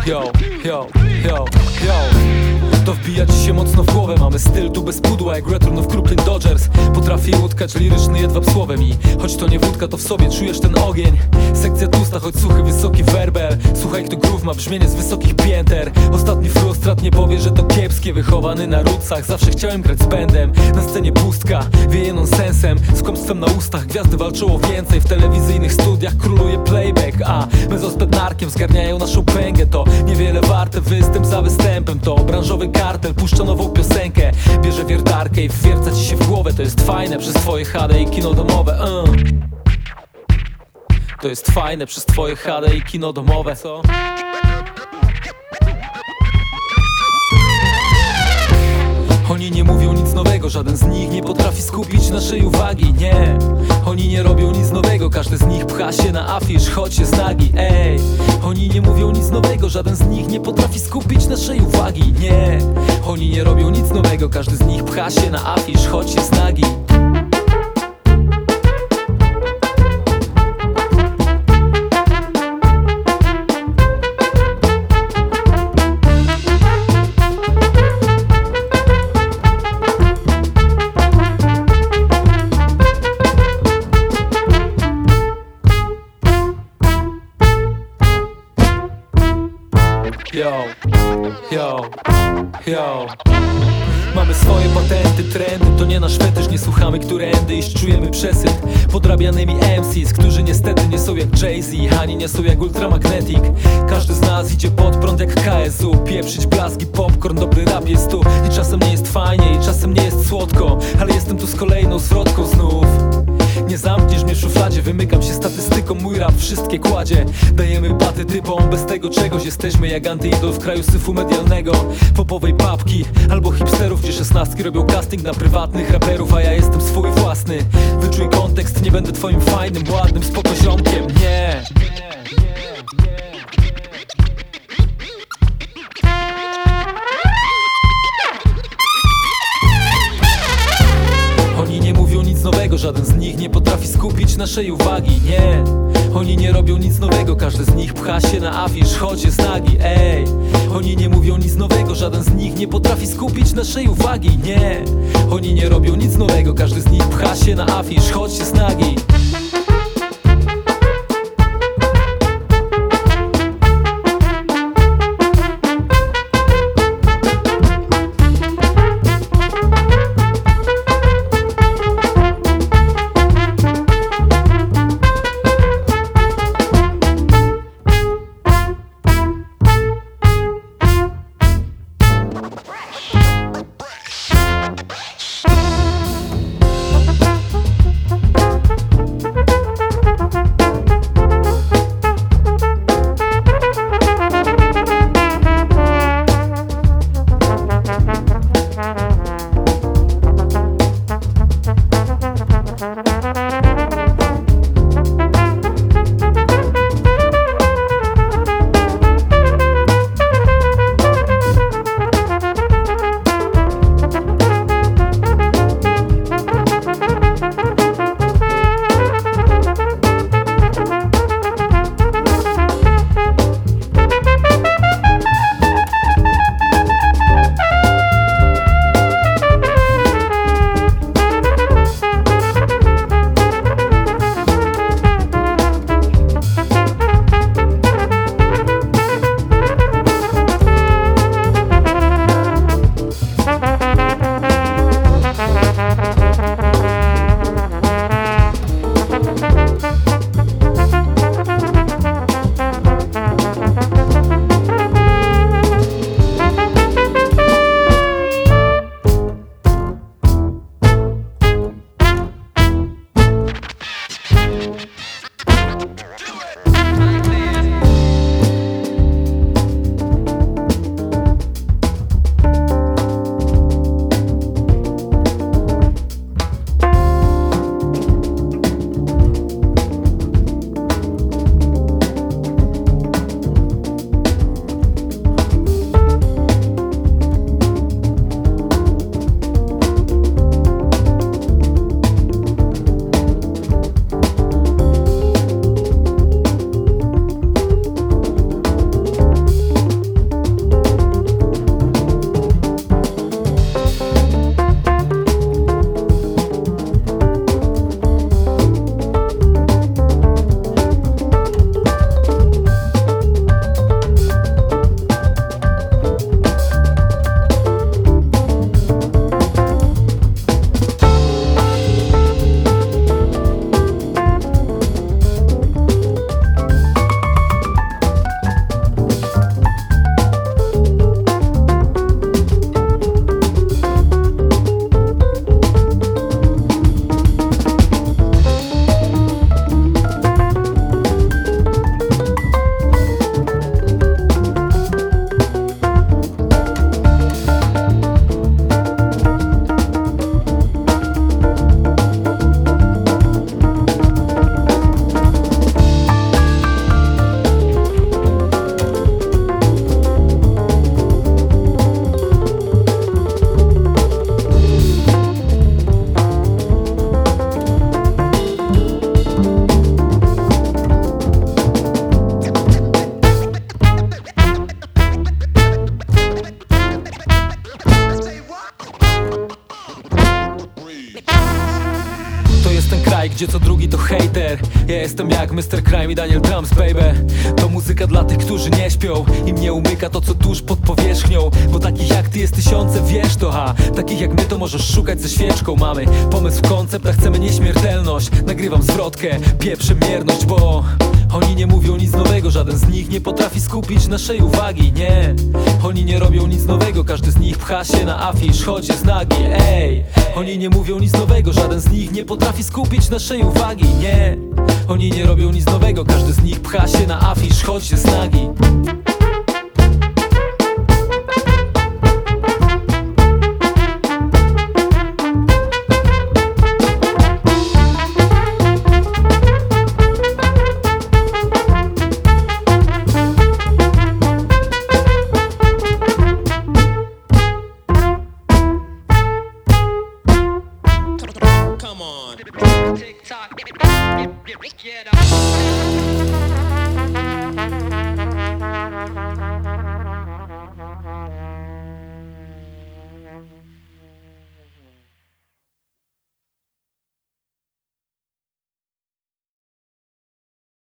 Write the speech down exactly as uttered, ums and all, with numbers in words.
yo, yo, yo, yo. To wbija ci się mocno w głowę. Mamy styl tu bez pudła jak Return of Brooklyn Dodgers. Potrafię utkać liryczny jedwab słowem i choć to nie wódka, to w sobie czujesz ten ogień. Sekcja tłusta, choć suchy, wysoki werbel. Słuchaj, kto groove ma brzmienie z wysokich pięter. Ostatni frustrat nie powie, że to kiepskie. Wychowany na rucach, zawsze chciałem grać z bandem. Na scenie pustka, wieje nonsensem. Z kłamstwem na ustach, gwiazdy walczą o więcej. W telewizyjnych studiach króluje playback, a my z ospednarkiem zgarniają naszą pęgę. To niewiele warte, występ za występem. To branżowy kartel, puszcza nową piosenkę. Bierze wiertarkę i wwierca ci się w głowę. To jest fajne przez twoje H D i kino domowe, uh. To jest fajne przez twoje H D i kino domowe, co? Oni nie mówią nic nowego, żaden z nich nie potrafi skupić naszej uwagi, nie. Oni nie robią nic nowego, każdy z nich pcha się na afisz, choć jest nagi, ej. Oni nie mówią nic nowego, żaden z nich nie potrafi skupić naszej uwagi, nie. Oni nie robią nic nowego, każdy z nich pcha się na afisz, choć jest nagi. Yo, yo, yo. Mamy swoje patenty, trendy, to nie nasz fetysz. Nie słuchamy którędy, iż czujemy przesyt podrabianymi M Cs, którzy niestety nie są jak Jay-Z, ani nie są jak Ultramagnetic. Każdy z nas idzie pod prąd jak K S U. Pieprzyć blaski, popcorn, dobry rap jest tu. I czasem nie jest fajnie, i czasem nie jest słodko, ale jestem tu z kolejną zwrotką znów. Nie zamkniesz mnie w szufladzie, wymykam się statystyką. Mój rap wszystkie kładzie. Dajemy baty typom, bez tego czegoś jesteśmy jak antyidol w kraju syfu medialnego. Popowej papki albo hipsterów, gdzie szesnastki robią casting na prywatnych raperów, a ja jestem swój własny. Wyczuj kontekst, nie będę twoim fajnym, ładnym spokoziomkiem, nie. Oni nie mówią nic nowego, żaden z nich nie potrafi skupić naszej uwagi, nie. Oni nie robią nic nowego, każdy z nich pcha się na afisz, choć jest nagi, ej. Oni nie mówią nic nowego, żaden z nich nie potrafi skupić naszej uwagi, nie. Oni nie robią nic nowego, każdy z nich pcha się na afisz, choć jest nagi. kraj, gdzie co drugi to hater. Ja jestem jak mister Crime i Daniel Drums, baby. To muzyka dla tych, którzy nie śpią. Im nie umyka to, co tuż pod powierzchnią. Bo takich jak ty jest tysiące, wiesz to, ha. Takich jak my to możesz szukać ze świeczką. Mamy pomysł, koncept, a chcemy nieśmiertelność. Nagrywam zwrotkę, pieprzę mierność, bo oni nie mówią nic nowego. Żaden z nich nie potrafi skupić naszej uwagi, nie. Oni nie robią nic nowego, każdy z nich pcha się na afisz, choć jest nagi, ej. Oni nie mówią nic nowego, żaden z nich nie potrafi skupić naszej uwagi, nie. Oni nie robią nic nowego, każdy z nich pcha się na afisz, choć jest nagi.